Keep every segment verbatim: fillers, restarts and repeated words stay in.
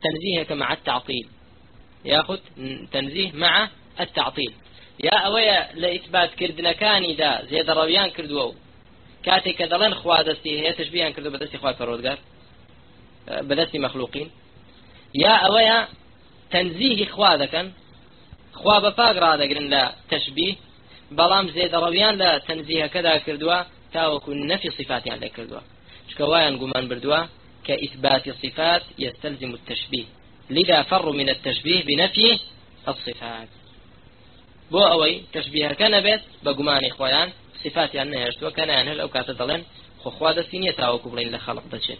تنزيهك مع التعطيل ياخذ تنزيه مع التعطيل يا أويا لإثبات كردنا كان إذا زيد رويان كردوا كاتي كدلن خوادستي هي تشبيها كردوا بدستي خواد فرودقار بدستي مخلوقين يا أويا تنزيه خوادكن خواب فاقرا دقرن لا تشبيه بلام زيد رويان لا تنزيه كذا كردوا تاوكن نفي صفات يعني كردوا شكوايا قمان بردوا كإثبات صفات يستلزم التشبيه لذا فر من التشبيه بنفي الصفات بو أوي تشبيه كان بيت بقمان إخوان صفات يعني يشتوى كان يعني لو كانت ضلن خخواد السينية تاوكو بلين لخلق دشت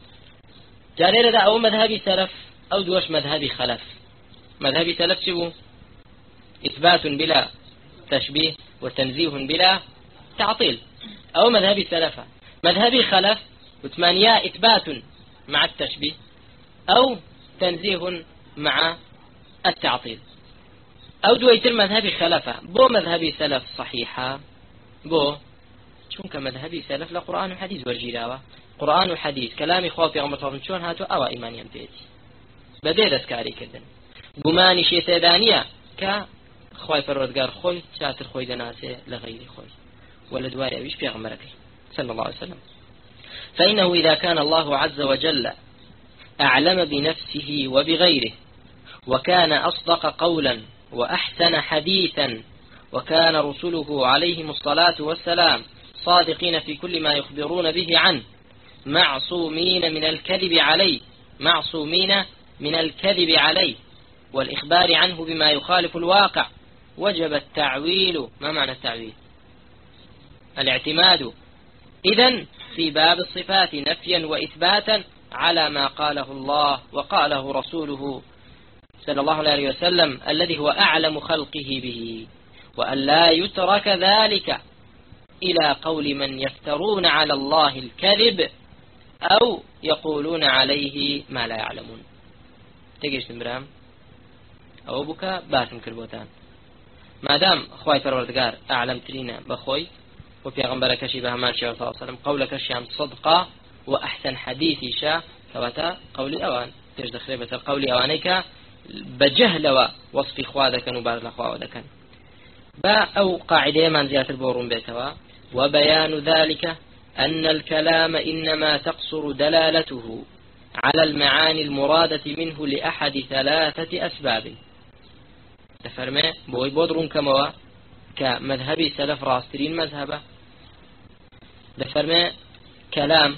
جارير دا أو مذهبي سلف أو دوش مذهبي خلف مذهبي سلف شبو إثبات بلا تشبيه وتنزيه بلا تعطيل أو مذهبي سلفة مذهبي خلف وثمانية إثبات مع التشبيه أو تنزيه مع التعطيل أو دويتر مذهبي خلفة بو مذهبي سلف صحيحة بو چونك مذهبي سلف لقرآن وحديث ورجيلاوة قرآن وحديث كلامي خوافي غمرتهم شون هاتو أو إيمانيا بيتي بدي دسكاري كردن قماني شيطانية ك خوي فرودگار خوي شاتر خوي دناسي لغير خوي ولا دواري أبيش بيغمرك صلى الله عليه وسلم فإنه إذا كان الله عز وجل أعلم بنفسه وبغيره وكان أصدق قولا وأحسن حديثا وكان رسله عليهم الصلاة والسلام صادقين في كل ما يخبرون به عنه معصومين من الكذب عليه معصومين من الكذب عليه والإخبار عنه بما يخالف الواقع وجب التعويل. ما معنى التعويل؟ الاعتماد إذن في باب الصفات نفيا وإثباتا على ما قاله الله وقاله رسوله صلى الله عليه وسلم الذي هو أعلم خلقه به وأن لا يترك ذلك إلى قول من يفترون على الله الكذب أو يقولون عليه ما لا يعلمون. تجيش تمرام أو بك باسم كربوتان ما دام خواي پروردگار أعلم ترينا بخوي وفي غنبرك شي بهمان شيء صلى الله عليه وسلم قولك شيئا صدقا وأحسن حديثي شا ثبتا قولي أوان تجد خريبة قولي أوانيك بجهل وصف خوادك نبارد لخوادك با أو قاعدة من زيادة البورون بيتوا وبيان ذلك أن الكلام إنما تقصر دلالته على المعاني المرادة منه لأحد ثلاثة أسباب. تفرمي بوي بودرون كموا كمذهبي سلف راسترين مذهبه تفرمي كلام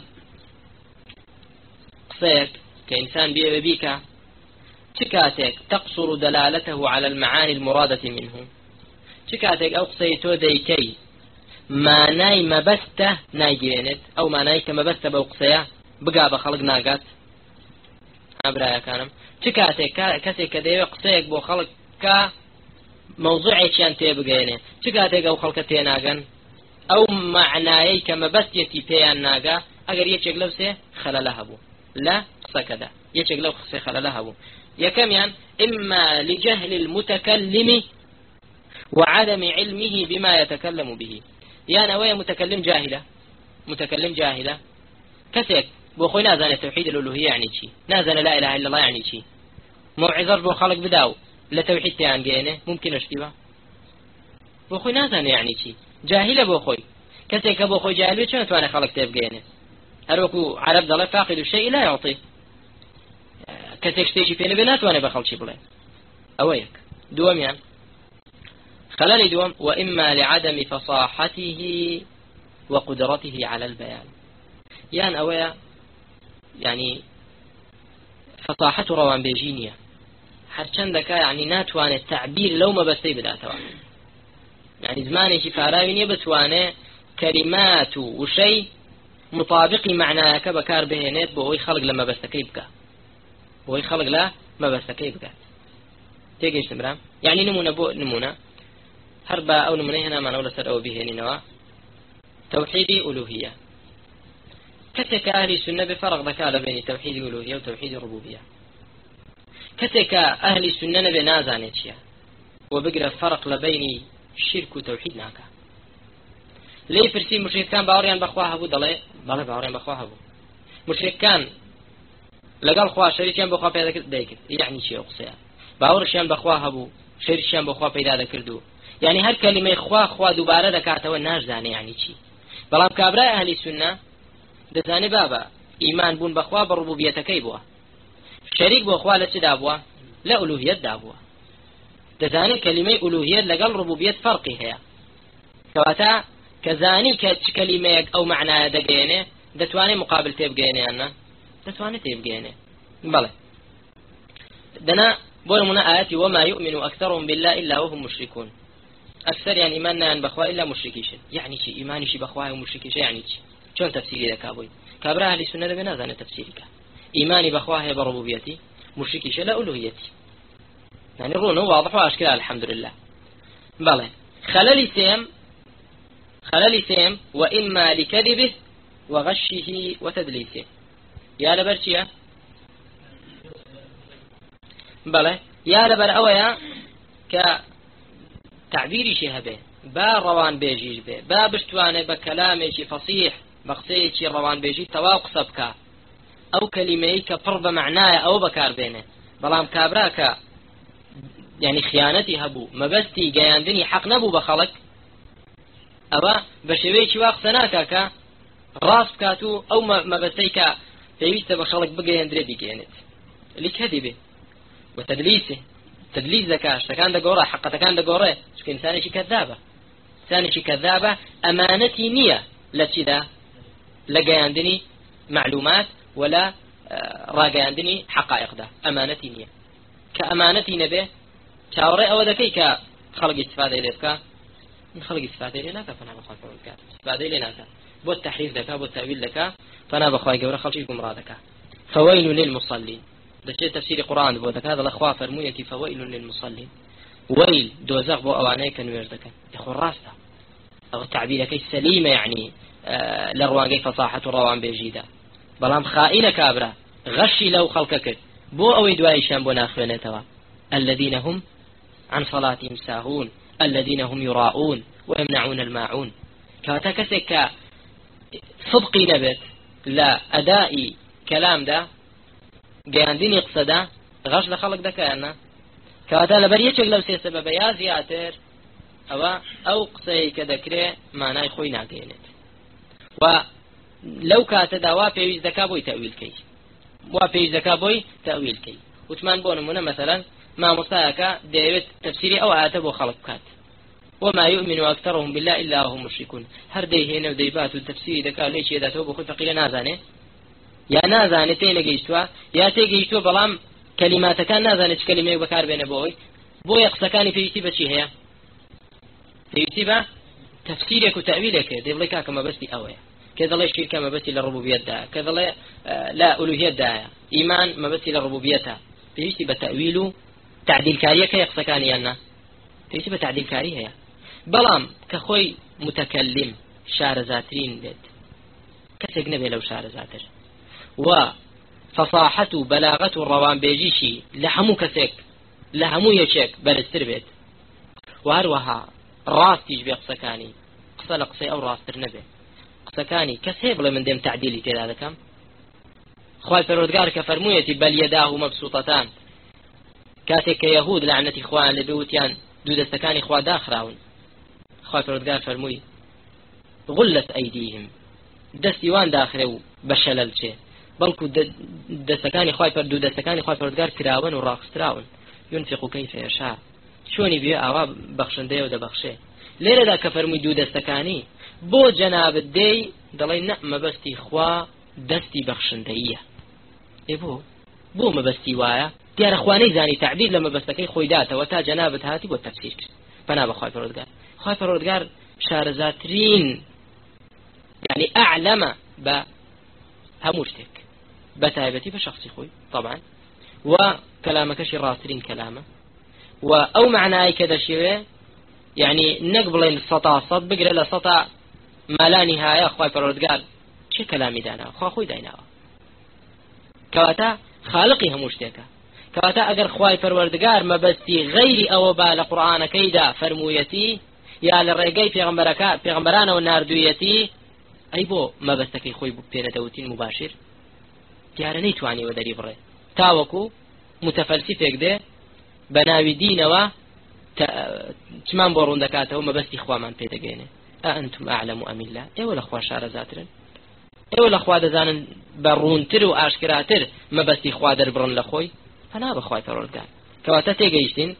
قصيك كإنسان بيه بيك تكاتك تقصر دلالته على المعاني المرادة منه تكاتك أو قصيتو ديكي ما ناي مبسته نايجينت أو ما ناي كمبسته بوقصيه بقى بخلق ناقات أبرايا كانم تكاتك كسي كديو قصيك بو خلق كا موضوعي كان تيبقينه تكاتك أو خلق تيناغن أو معناي كمبستيتي بيان ناقا أقر يتشك لوسي خلالها بو لا قصة كذا يتشك لو قصي خلالها بو يكم يعني إما لجهل المتكلم وعدم علمه بما يتكلم به يعني ويا متكلم جاهلة متكلم جاهلة كسيك بوخوي نازل التوحيد الألوهية يعني شيء نازل لا إله إلا الله يعني شيء موعظر بو خلق بداو لتوحيد تيان جينه ممكن اشتباه بوخوي نازل يعني شيء جاهلة بوخوي كسيك بوخوي جاهل شنو توانا خلق تيب جينه هروكو عرب ضل فاقد الشيء لا يعطي كسيك شتيجي فينا بنات وانا بخل شي بلاي أويك دوام يعني خلال دوام وإما لعدم فصاحته وقدرته على البيان يعني أويا يعني فصاحته روان بيجينيا هرچندك يعني ناتوان التعبير لو ما بستي بداتوا يعني زماني شي فاراويني بتوانه كلمات وشيء مطابق معناك بكار بهنيت بوي خلق لما بستكي بك بوي خلق لا ما بستكي بك تيجي استمرام يعني نمونه بو نمونه هربا أو نمونه هنا ما نقول سر أو بهني نوا توحيدي ألوهية كتك أهل السنة بفرق ذكاء بين توحيد الألوهية وتوحيد الربوبية كتك أهل السنة بنازانيتشيا وبقرأ فرق لبين الشرك وتوحيد ناكا ليه فرسي مشرك كان باوريان بخواه أبو ضلي ضلي باوريان بخواه أبو مشرك كان لەگەڵ خوا شەریکیان بەخوا پێدا کرد دەیکرد یعنی چی ئەو قسەیە باوەڕشیان بەخوا هەبوو شەریکیان بەخوا پەیدا دەکردو یعنی هەر کەلیمەی خوا خوا دووبارە دەکاتەوە ناشزانێ یعنی چی بەڵام کابرای ئەهلی سونە دەزانێ بابە ئیمان بوون بەخوا بە ڕوبوبیەتەکەی بووە شەریک بۆ خوا لە چدا بووە لە ئولوهیەتدا بووە دەزانێت کەلیمەی ئولوهیەت لەگەڵ ڕوبوبیەت فەرقی هەیە کەواتە کەزانی کە چ کەلیمەیەک ئەو معنایە دەگەێنێ دەتوانێت مقابل تێبگەێنێ یان نا دەتوانێت تێبگەێنێ بەڵێ دەنا بۆ نمونە ئاەتی وما يؤمن أكثرهم بالله إلا وهم مشركون أكثر يعني إيماننا بخوا إلا مشركيشن يعني شي إيماني بخوا ومشركيش يعني شي شلون تفسيري لك أبوي كابرا أهل السنة بنازل تفسيرك إيماني بخوا هي بربوبيتي مشركيش لا ألوهيتي يعني رونه واضح وأشكال الحمد لله بلى خلل سيم خلل سيم وإما لكذبه وغشه وتدليسه يا لبرشيا بلى يا لبر أويا كتعبيري شي هبه با روان بيجيش به با بشتوانه بكلامي شي فصيح بقصي شي روان بيجي تواقص بك أو كلمة كفرض معناه أو بكار بينه بلام كابراك يعني خيانتي هبو مبستي جاياندني حق نبو بخلق أبا بشويش واقصناك كا راس كاتو أو مبستيك فيويست بخلق بجاياندري بيجينت لكذبه وتدليسه تدليس ذكاء كان دقوره حقا كان دقوره شكل إنسان شي كذابة إنسان شي كذابة أمانتي نية لتشذا لجاياندني معلومات ولا راجاياندني حقائق ده أمانتي نية كأمانتي نبه شاوري أو ذكي كخلق استفادة إليك من خلق استفادة إلينا فأنا بخاف منك استفادة إلينا بو التحريف ذكاء بو التأويل ذكاء فأنا بخاف جورا خلقكم رادك فويل للمصلين ده شيء تفسير القرآن بو ذكاء هذا الأخوة فرموية فويل للمصلين ويل دوزاق بو أوانيك نوير ذكاء يخون راسته أو التعبير كي سليمة يعني آه لروان كيف فصاحة الروان بيجيدا بلام خائنة كابرة غشي لو خلقك بو أو يدوايشان بو ناخوانتوا الذين هم عن صلاتهم ساهون الذين هم يراؤون ويمنعون الماعون كاتكسك صدقي نبت لا أدائي كلام ده جاندين يقصده غش لخلق ده كأنه كاتا لبريتك لو سي سبب يا زياتر أو أو قصي كذكره معناه خوي ناقينت ولو كات دوا في ذكاء بوي تأويل كي وفي ذكاء بوي تأويل كي وثمان بون منا مثلا ما مصاك ديوت تفسيري أو عاتب وخلق كات وما يؤمن أكثرهم بالله إلا هم مشركون هردي هنا وديبات التفسير ذكاء ليش إذا توبوا خذ فقيل نازانه يا نازانه تين جيشتوا يا تي جيشتوا بلام كلمات كان نازانه كلمة بكار بين بوي بو يقصكاني في يتيبة شي هي في يتيبة تفسيرك وتأويلك ديبليك كما بس أويا كذا لا يشير كما بس للربوبية ده كذا لا لا ألوهية ده إيمان ما بس للربوبية في يتيبة تأويله تعديل كاريه كيقصكاني أنا في يتيبة تعديل كاريه بلام كخوي متكلم شعر زاترين بيت كسق نبي لو شعر زاتر وفصاحة بلاغة الروان بيجيشي لحمو كسك لحمو يشك برستر بيت وهروها راس تيجي قصكاني قصة لقصي أو راس ترنبه قصكاني كسيب من دم تعديلي كذا هذا كم خواي فرودقار كفرمويتي بل يداه مبسوطتان كاتك يهود لعنة إخوان لبيوتيان دو دستكاني إخوة داخراون خواي فرودقار فرموي غلت أيديهم دستيوان داخروا بشلل شيء بلكو دستكاني خواي فردو دستكاني خواي فرودقار كراون وراقستراون ينفق كيف يشاء شوني بيه آواب بخشنده وده بخشه ليرة دا كفرمي دو دستكاني بو جناب الدي دلي نعم بستي خوا دستي بخشندهية اي بو بو مبستي وايا ديار اخواني زاني تعبير لما بستكي خويداته وتا جنابت هاتي بو التفسير فانا بخواي فرودقار خواي فرودقار شارزاترين يعني أعلم بهموشتك بتايبتي بشخصي خوي طبعا وكلامك شي راسرين كلامه وأو معناه كذا شيء يعني نقبل السطا صد بقرا لسطا ما لا نهاية أخوي فرود قال شو كلامي دانا أخو أخوي داينا كواتا خالقي هموشتك كواتا أجر أخوي فرود قال ما بستي غيري أو بال قرآن كيدا فرمويتي يا للرجاي في غمبركا في غمبرانا والناردويتي أي بو ما بستكي خوي ببتين دوتين مباشر دیارە نەیتوانی وە دەری بڕێ تاوەکو متەفەلسفێک دێ بەناوی دینەوە چمان بۆ ڕوون دەکاتەوە مەبەستی خوامان پێدەگەێنێ ئەنتم ئەعلەم ئەم الله ئێوە لە خوا شارەزاترن ئێوە لە خوا دەزانن بە ڕوونتر و ئاشکراتر مەبەستی خوا دەربڕن لە خۆی پەنا بەخوای پەروەردگار کەواتە تێگەیشتین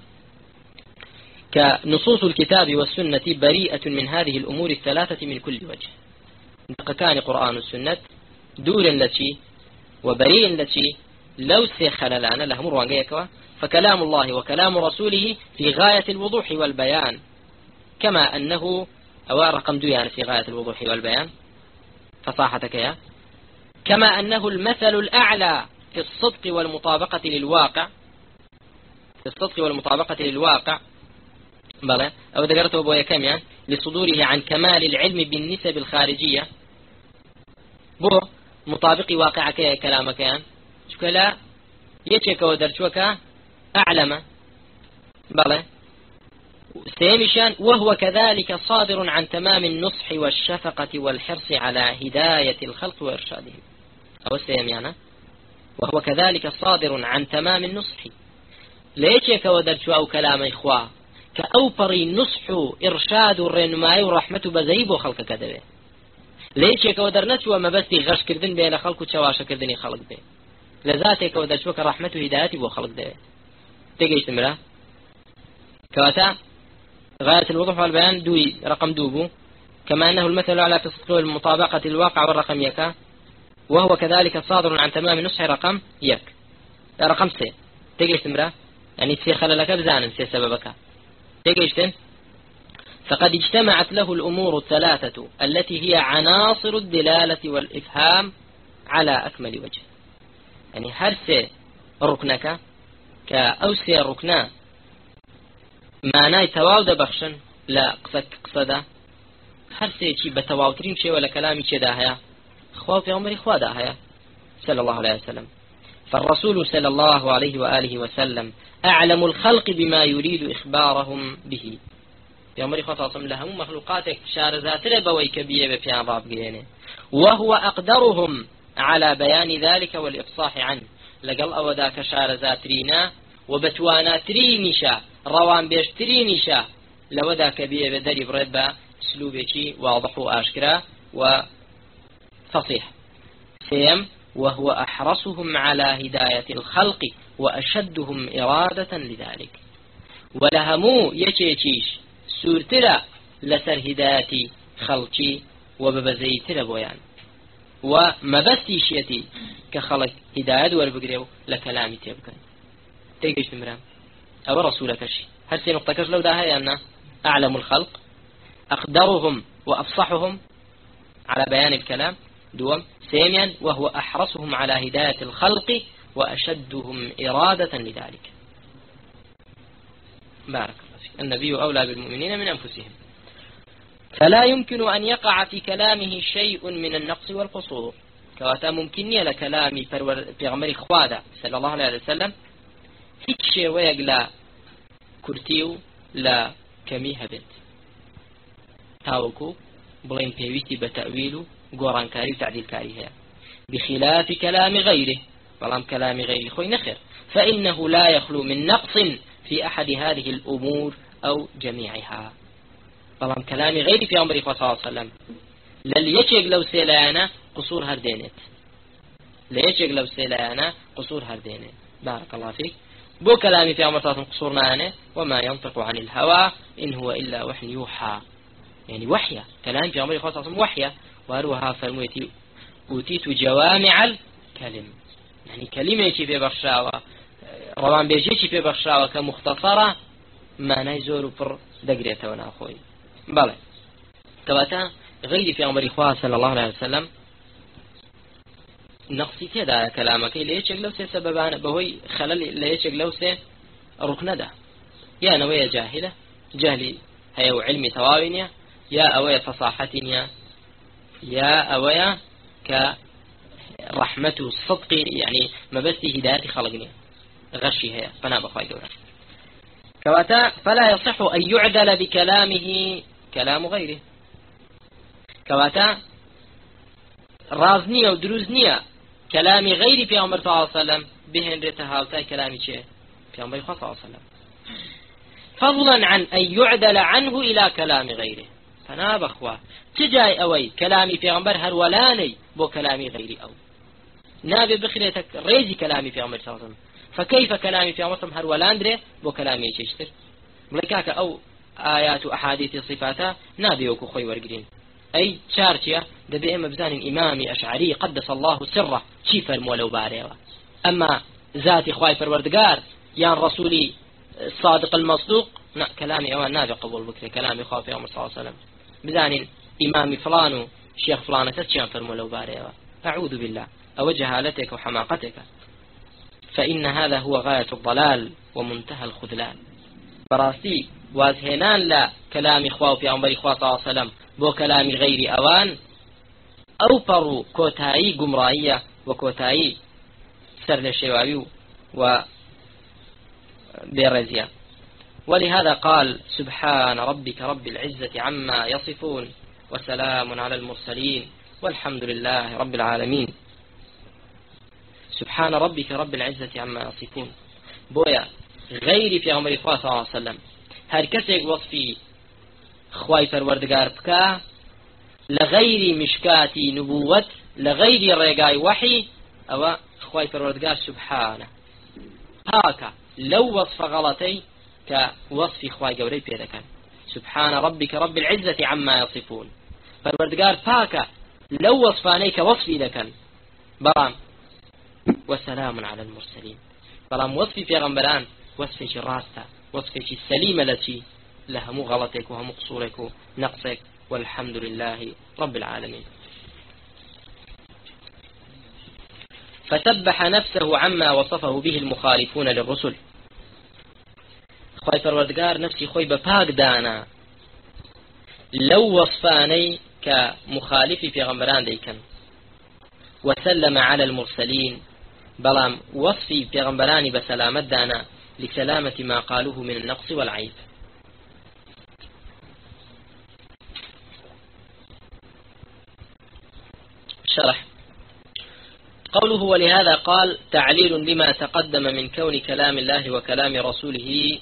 كنصوص الكتاب والسنة بريئة من هذه الأمور الثلاثة من كل وجه دقكان قرآن السنة دور التي وبريء التي لو سيخللان لهم روانجيكوا فكلام الله وكلام رسوله في غاية الوضوح والبيان كما أنه أو رقم دويان في غاية الوضوح والبيان فصاحتك يا كما أنه المثل الأعلى في الصدق والمطابقة للواقع في الصدق والمطابقة للواقع بلى أو ذكرته بويا كم يعني لصدوره عن كمال العلم بالنسب الخارجية بو مطابق واقعك يا كلامك يعني شكلا يتشك ودرشوك أعلم بلى سيمشان وهو كذلك صادر عن تمام النصح والشفقة والحرص على هداية الخلق وإرشادهم أو سيم يعني وهو كذلك صادر عن تمام النصح ليتشك ودرشو أو كلام إخواه كأوبري نصح إرشاد الرنماء ورحمة بزيب وخلق كذبه ليش كودرنت وما بس غش كردن بين خلق وشواش كردني خلق به لذاتك ودرشوك رحمة هدايتي وخلق ده تيجي استمرا كواتا غاية الوضوح والبيان دوي رقم دوبو كما أنه المثل على تصدق المطابقة الواقع والرقم يكا وهو كذلك صادر عن تمام النصح رقم يك رقم سي تيجي استمرا يعني تسير خلالك بزانا سي سببك تيجيشتن فقد اجتمعت له الأمور الثلاثة التي هي عناصر الدلالة والإفهام على أكمل وجه يعني هرسي ركنك كأوسي ركنا معناي تواود بخشن لا قصد قصدا هرسي شي بتواوترين شي ولا كلامي شي داهيا خواه في عمري خواه داهيا صلى الله عليه وسلم فالرسول صلى الله عليه وآله وسلم أعلم الخلق بما يريد إخبارهم به في عمر خصاصم لهم مخلوقاتك شارزات ربوي كبيرة بفيان راب قينه وهو أقدرهم على بيان ذلك والإفصاح عنه لقل أوداك شارزات رينا وبتوانا ترينشا روان بيشترينشا لودا كبيرة بدري بربا سلوبك واضح وآشكرا وفصيح سيم وهو أحرصهم على هداية الخلق وأشدهم إرادة لذلك ولهمو يشيشيش سورترا لسر هداية خلقي وببزيتر بويان ومبستيشيتي كخلق هداية والبقريو لكلامي تبكن تيجيش تمرام أو رسولك شي هل سي نقطة لو داها يعني أعلم الخلق أقدرهم وأفصحهم على بيان الكلام دوم سيميا وهو أحرصهم على هداية الخلق وأشدهم إرادة لذلك بارك الله فيك النبي أولى بالمؤمنين من أنفسهم فلا يمكن أن يقع في كلامه شيء من النقص والقصور كواتا ممكنية لكلامي في غمر إخوادا صلى الله عليه وسلم هيك شيء ويقلا كرتيو لا كميها بنت تاوكو بلين بيويتي بتأويله قران كاري وتعديل كاري هي بخلاف كلام غيره والله كلام غيره خوي نخر فإنه لا يخلو من نقص في أحد هذه الأمور أو جميعها والله كلام غيره في عمر صلى الله عليه وسلم لليشيق لو سيلانا قصور هردينت ليشيق لو سيلانا قصور هردينت بارك الله فيك بو كلامي في عمر صلى الله عليه وسلم قصورنا أنا وما ينطق عن الهوى إن هو إلا وحي يوحى يعني وحيا كلام في عمر صلى الله عليه وسلم وحيا وأروها فرميتي أوتيت جوامع الكلم يعني كلمة في بخشاوة روان بيجي في بخشاوة كمختصرة ما نيزور بر دقريته وناخوي بلى كواتا غير في عمر إخوة صلى الله عليه وسلم نقصي كذا كلامك ليش لو سي سببان بهوي خلل ليش لو سي ركن ده يا نوية جاهلة جهلي هي وعلمي تواوينيا يا أوية فصاحتنيا يا أويا كرحمة الصدق يعني ما بس هداية خلقني غشي هي فنا بخواي دورا كواتا فلا يصح أن يعدل بكلامه كلام غيره كواتا رازنية ودروزنية كلام غير في عمر صلى الله عليه وسلم بهن رتهاوتاي كلامي شيء في عمر صلى الله عليه وسلم، فضلا عن أن يعدل عنه إلى كلام غيره. فناب أخوة تجاي أوي كلامي في عمر هرولاني بو كلامي غيري أو نابي بخريتك ريزي كلامي في عمر صلى الله عليه وسلم، فكيف كلامي في عمر صلى الله عليه وسلم هرولان بو كلامي تشتر ملكاك أو آيات وأحاديث صفاتها نابي وكو خوي ورقرين أي شارتيا دبي إما بزان إمامي أشعري قدس الله سره شيف المولو باريوه. أما ذاتي خواي فروردقار يان رسولي الصادق المصدوق نا كلامي أوان نابي قبول بكري كلامي خواي في عمر صلى الله عليه وسلم بزان إمامي فلان شيخ فلان تسيان فرمولو باريوه. أعوذ بالله أو جهالتك وحماقتك، فإن هذا هو غاية الضلال ومنتهى الخذلان. براسي وازهنان لا كلامي خواو في عمر خواو صلى الله عليه وسلم بو كلامي غير أوان أو برو كوتاي قمرائية وكوتاي سر للشيوابي وبيرزيا. ولهذا قال سبحان ربك رب العزة عما يصفون وسلام على المرسلين والحمد لله رب العالمين. سبحان ربك رب العزة عما يصفون بويا غير في عمر خواو صلى الله عليه وسلم هر كسيك وصفي خواي فروردگار بكا لغير مشكاتي نبوة لغير رقاي وحي او خواي فروردگار سبحانه هاكا لو وصف غلطي كوصف خواي قوري بيدكا سبحان ربك رب العزة عما يصفون فروردگار باكا لو وصفاني كوصفي لكا برام وسلام على المرسلين برام وصفي في غنبران وصفي راستا وصفي السليمة التي لها مو غلطك وهم قصورك ونقصك والحمد لله رب العالمين. فسبح نفسه عما وصفه به المخالفون للرسل. خوي فروردگار نفسي خوي بپاك دانا لو وصفاني كمخالفي في غمران ديكن وسلم على المرسلين بلام وصفي في غمراني بسلامت دانا لسلامة ما قالوه من النقص والعيب. شرح قوله ولهذا قال تعليل لما تقدم من كون كلام الله وكلام رسوله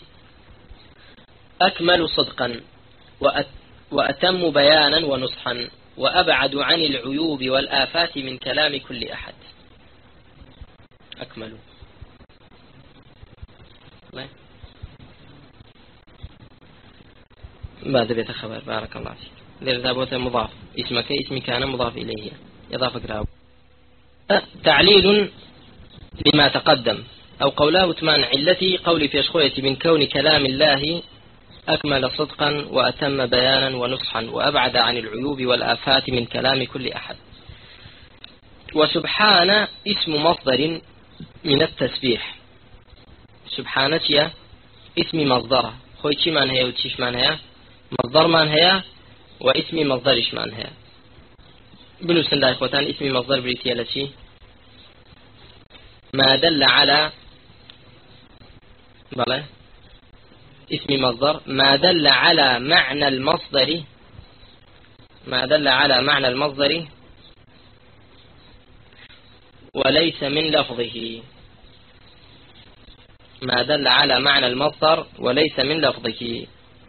أكمل صدقا وأتم بيانا ونصحا وأبعد عن العيوب والآفات من كلام كل أحد. أكمل ماذا بيت خبر بارك الله فيك لذابوت مضاف اسمك اسمي كان مضاف إليه إضافة قراب. تعليل لما تقدم أو قوله تمان علتي قولي في أشخوية من كون كلام الله أكمل صدقا وأتم بيانا ونصحا وأبعد عن العيوب والآفات من كلام كل أحد. وسبحان اسم مصدر من التسبيح. سبحانتي اسم مصدر خويتي من هي وتشيش من هي مصدر من هي واسم مصدرش من هي بنوسن الله إخوتان اسم مصدر بريتيا لشي ما دل على بلى اسم مصدر ما دل على معنى المصدر ما دل على معنى المصدر وليس من لفظه ما دل على معنى المصدر وليس من لفظه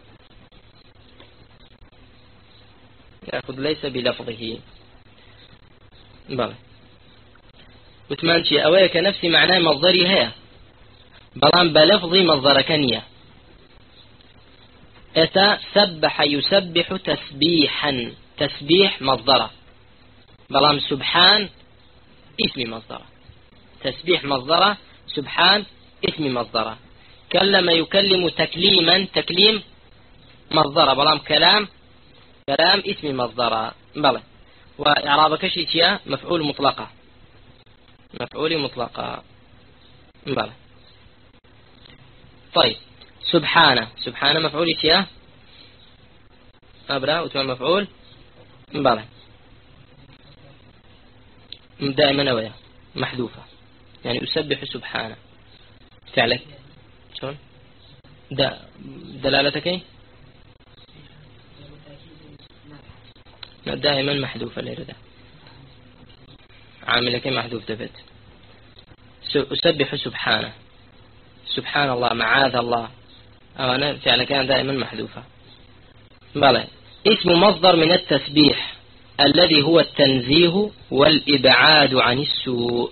يأخذ ليس بلفظه بلى وتمانشي أويك نفسي معناه مصدري هي بلان بلفظي مصدر كنية أتى سبح يسبح تسبيحا تسبيح مصدره بلان سبحان اسم مصدره تسبيح مصدره سبحان اسم مصدره كلم يكلم تكليما تكليم مصدره بلان كلام كلام اسم مصدره بلى وإعرابك شيء مفعول مطلقة مفعول مطلقة بلى. طيب سبحانه سبحانه مفعول شيء أبرا وتم مفعول بلى دائما ويا محذوفة يعني أسبح سبحانه فعلك شلون دا دلالتك ايه دائما محذوفة ليرده عاملك محذوف دبت. أسبح سبحانه، سبحان الله، معاذ الله، أو أنا فعل كان دائما محذوفة. بلى اسم مصدر من التسبيح الذي هو التنزيه والإبعاد عن السوء،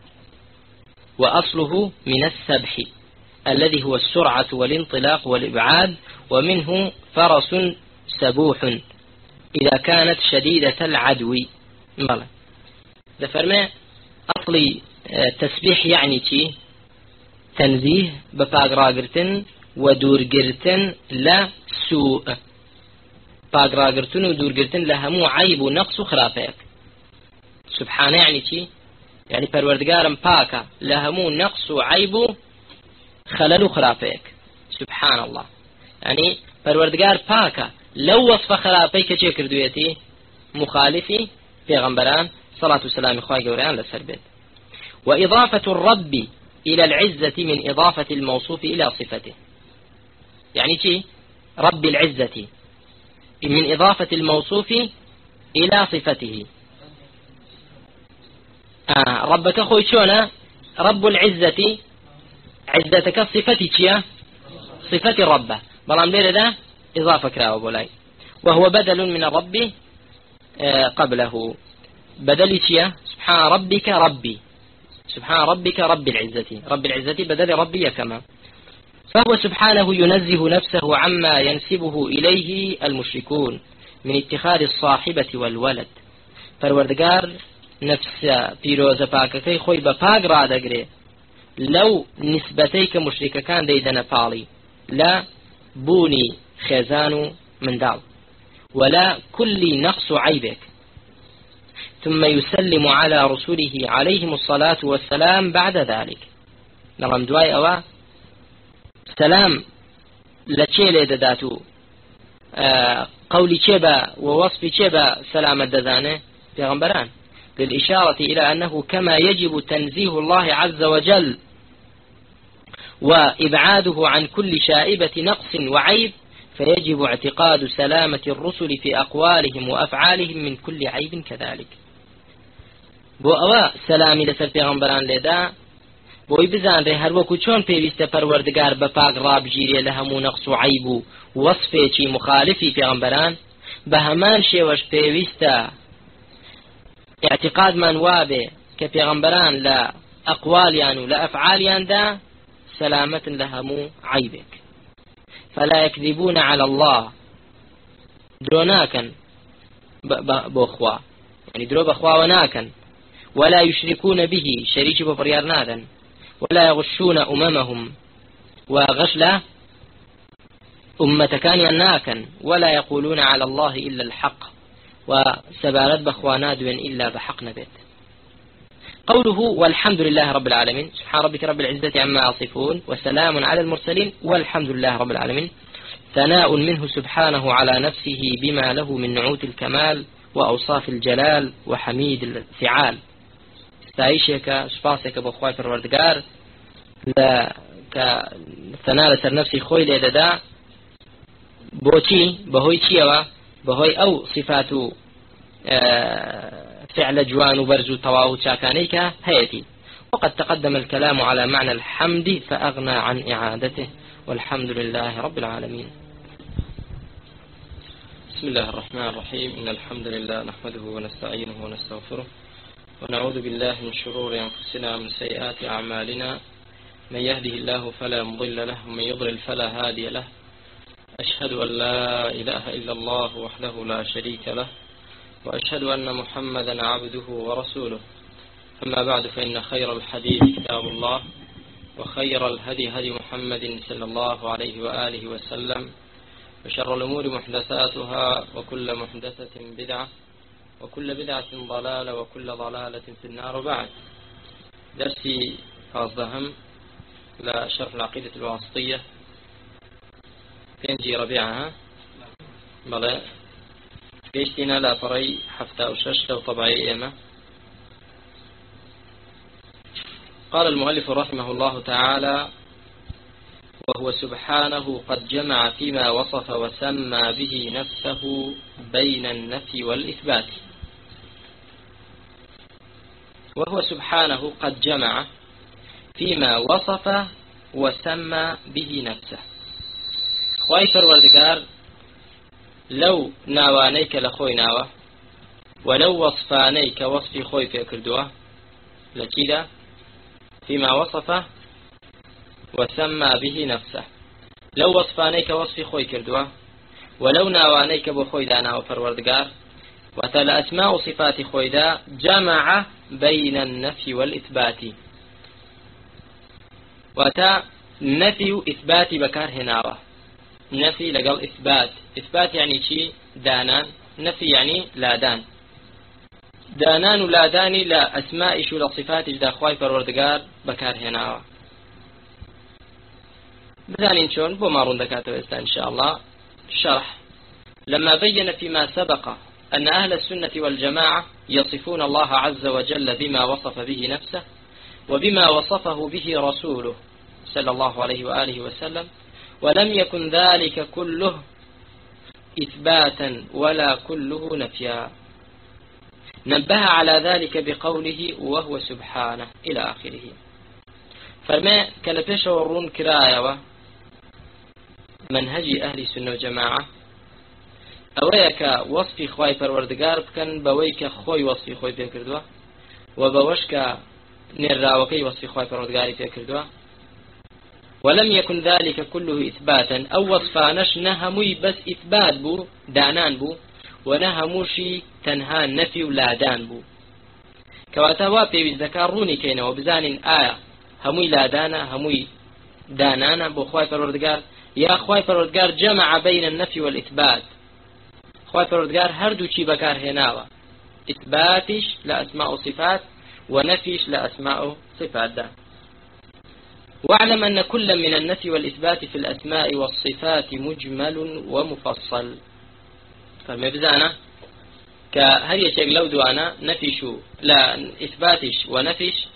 وأصله من السبح الذي هو السرعة والانطلاق والإبعاد، ومنه فرس سبوح إذا كانت شديدة العدو. بلى ده فرمي أصلي تسبيح يعني تي تنزيه بباقراقرتن ودورقرتن لا سوء، باقراقرتن ودورقرتن لهمو عيب ونقص خرافيك. سبحانه يعني تي يعني پروردگارم پاكا لهمو نقص وعيب خلل خرافيك. سبحان الله يعني پروردگار پاكا لو وصف خرافيك چه کردويتي مخالفي پیغمبران صلاة والسلام خواهي قوريان لسر بيت. وإضافة الرب إلى العزة من إضافة الموصوف إلى صفته، يعني شيء رب العزة من إضافة الموصوف إلى صفته. آه ربك خوي شونا رب العزة، عزتك صفتك صفة الرب بلام ليلة ده إضافة كراوة بولاي، وهو بدل من الرب آه قبله، بدل شيء سبحان ربك ربي، سبحان ربك رب العزة، رب العزة بدل ربي كما. فهو سبحانه ينزه نفسه عما ينسبه إليه المشركون من اتخاذ الصاحبة والولد. فالوردقار نفس بيروز باككي خوي بباق رادقري لو نسبتيك مشرك كان ديدنا بالي لا بوني خزان من دال ولا كل نقص عيبك، ثم يسلم على رسله عليهم الصلاة والسلام بعد ذلك. نرم دواي أوا سلام لتشيل دداتو آه قولي شبا ووصف شبا سلام الدزانة پیغمبران، للإشارة إلى أنه كما يجب تنزيه الله عز وجل وإبعاده عن كل شائبة نقص وعيب، فيجب اعتقاد سلامة الرسل في أقوالهم وأفعالهم من كل عيب كذلك. بو أوا سلامي لسر پیغمبران لدا بۆی بزانرێ هەروەکو چۆن پێویستە پەروەردگار بە پاک ڕابگیرێ لە هەموو نەقص و عیب و وەصفێکی مخالفی پێغەمبەران، بە هەمان شێوەش پێویستە اعتقادمان وابێ کە پێغەمبەران لە ئەقوالیان و لە ئەفعالیاندا سەلامەتن لە هەموو عیبێک. فلا يكذبون على الله، درۆ ناکەن بۆ خوا، يعني درۆ بە خواوە ناکەن، ولا يشركون به شريك بفريار نادن، ولا يغشون أممهم وغشلا أمة كان ناكا، ولا يقولون على الله إلا الحق، وسبالت بخواناد إلا بحق نبت. قوله والحمد لله رب العالمين، سبحان ربك رب العزة عما يصفون وسلام على المرسلين والحمد لله رب العالمين، ثناء منه سبحانه على نفسه بما له من نعوت الكمال وأوصاف الجلال وحميد الفعال. ستعيشك سباسك بخواي پروردگار لا كثناء لسر نفسي خوي لددا بوتي بهوي تشيوا بهوي أو صفات فعل جوان وبرز طواو شاكانيك هيتي. وقد تقدم الكلام على معنى الحمد فأغنى عن إعادته، والحمد لله رب العالمين. بسم الله الرحمن الرحيم، إن الحمد لله نحمده ونستعينه ونستغفره ونعوذ بالله من شرور أنفسنا ومن سيئات أعمالنا، من يهده الله فلا مضل له ومن يضلل فلا هادي له. أشهد أن لا إله إلا الله وحده لا شريك له، وأشهد أن محمدا عبده ورسوله. أما بعد، فإن خير الحديث كتاب الله، وخير الهدي هدي محمد صلى الله عليه وآله وسلم، وشر الأمور محدثاتها، وكل محدثة بدعة، وكل بدعة ضلالة، وكل ضلالة في النار. بعد درسي فاصدهم لا شرح العقيدة الواسطية فينجي ربيعها بلا قيشتنا لا فري حفتة وششة وطبعي إيمة. قال المؤلف رحمه الله تعالى: وهو سبحانه قد جمع فيما وصف وسمى به نفسه بين النفي والإثبات. وهو سبحانه قد جمع فيما وصف وسمى به نفسه. خواهي پروردگار لو ناوانيك لخوي ناوه ولو وصفانيك وصفي خوي في كردوه لكذا فيما وصف وسمى به نفسه. لو وصفانيك وصفي خوي كردوه ولو ناوانيك بو خوي دانا وپروردگار وتلا أسماء صفات خوي دا جمع بين النفي والإثبات وتا نفي وإثبات بكار هناوه. نفي لقل إثبات. إثبات يعني شي دانان، نفي يعني لا دان. دانان ولا داني لا أسماء شو لصفات جدا خواي پروردگار بكار هناوه. بزانين شون بو مارون دكاتره إن شاء الله شرح. لما بين فيما سبق أن أهل السنة والجماعة يصفون الله عز وجل بما وصف به نفسه وبما وصفه به رسوله صلى الله عليه وآله وسلم، ولم يكن ذلك كله إثباتا ولا كله نفيا. نبه على ذلك بقوله وهو سبحانه إلى آخره. فما كالبيش ورون كراية منهج أهل السنة والجماعة أويك وصفي خواي پروردگار بكن بويك خوي وصفي خوي بكردوا وبوشك نراوكي وصفي خواي پروردگاري بكردوا، ولم يكن ذلك كله إثباتا أو وصفانش نهمي بس إثبات بو دانان بو ونهموشي تنها نفي ولا دان بو. كواتوا بيوز ذكروني كينا وبزان آية هموي لا دانا هموي دانانا بو خواي پروردگار يا خواي پروردگار جمع بين النفي والإثبات. خواهي پروردگار هردو چی بكار هناوا، إثباتش لأسماء وصفات ونفيش لأسماء صفات ده. واعلم أن كل من النفي والإثبات في الأسماء والصفات مجمل ومفصل. فمبزانا كهل يشيك لو دوانا نفيشو لا إثباتش ونفيش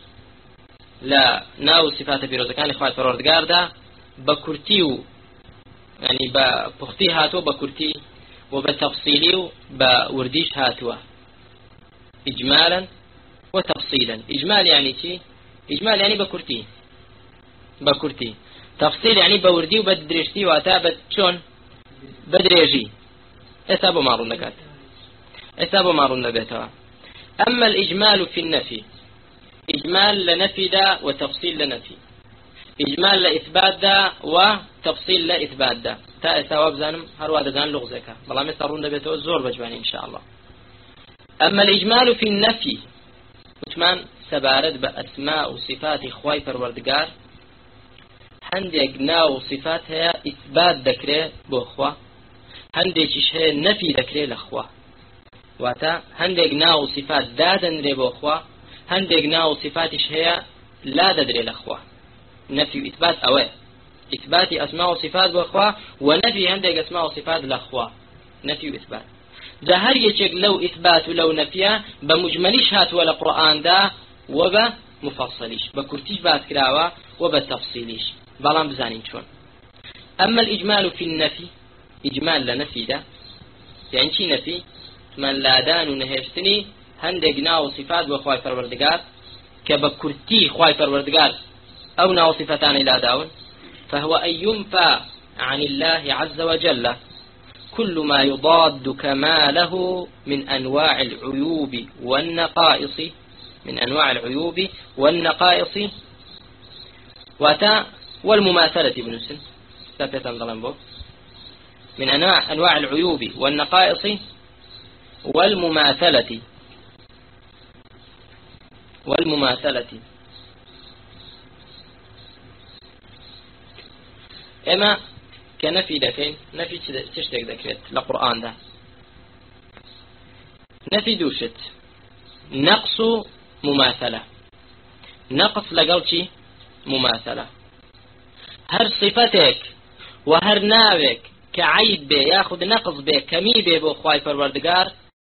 لا ناو صفات بيروزكان خواهي پروردگار ده بكرتيو يعني بپختي هاتو بكرتي وبتفصيلي بورديش هاتوا إجمالا وتفصيلا. إجمال يعني شيء إجمال يعني بكرتي بكرتي تفصيل يعني بوردي وبدريشتي واتابت شون بدريجي اسابو مارون نقات اسابو مارون نقاتوا. أما الإجمال في النفي إجمال لنفي دا وتفصيل لنفي، إجمال لإثبات دا وتفصيل لإثبات دا. تا ثواب زانم هر واحد زان لغزك والله ما صارون دبيته الزور بجواني إن شاء الله. أما الإجمال في النفي وثمان سبارد بأسماء وصفات خواي پروردگار هندق ناو صفات هي إثبات ذكره بأخوة هندق هي نفي ذكره لأخوة واتا هندق ناو صفات دادن ري بأخوة هندق ناو صفاتش هي لا دادري لأخوة. نفي وإثبات أوه إثبات أسماء وصفات بأخوة ونفي عندك أسماء وصفات لأخوة. نفي وإثبات ده هر يشك لو إثبات ولو نفيا بمجملش هات ولا قرآن ده وبمفصليش بكرتيش بات كراوة وبتفصيليش بلان بزانين شون. أما الإجمال في النفي إجمال لنفي ده يعني شي نفي من لا دان ونهشتني هندق ناو صفات بأخوة پروردگار كبكرتي خواي پروردگار أو ناو صفتان إلى داون، فهو أن ينفى عن الله عز وجل كل ما يضاد كماله من أنواع العيوب والنقائص من أنواع العيوب والنقائص وتا والمماثلة ابن سن من أنواع أنواع العيوب والنقائص والمماثلة والمماثلة. إما كنفي دكين نفي تشتك ذكرت لقرآن ده نفي دوشت نقص مماثلة نقص لقلتي مماثلة هر صفتك وهر ناوك كعيب بي ياخذ نقص بي كمي بي بو خواي پروردگار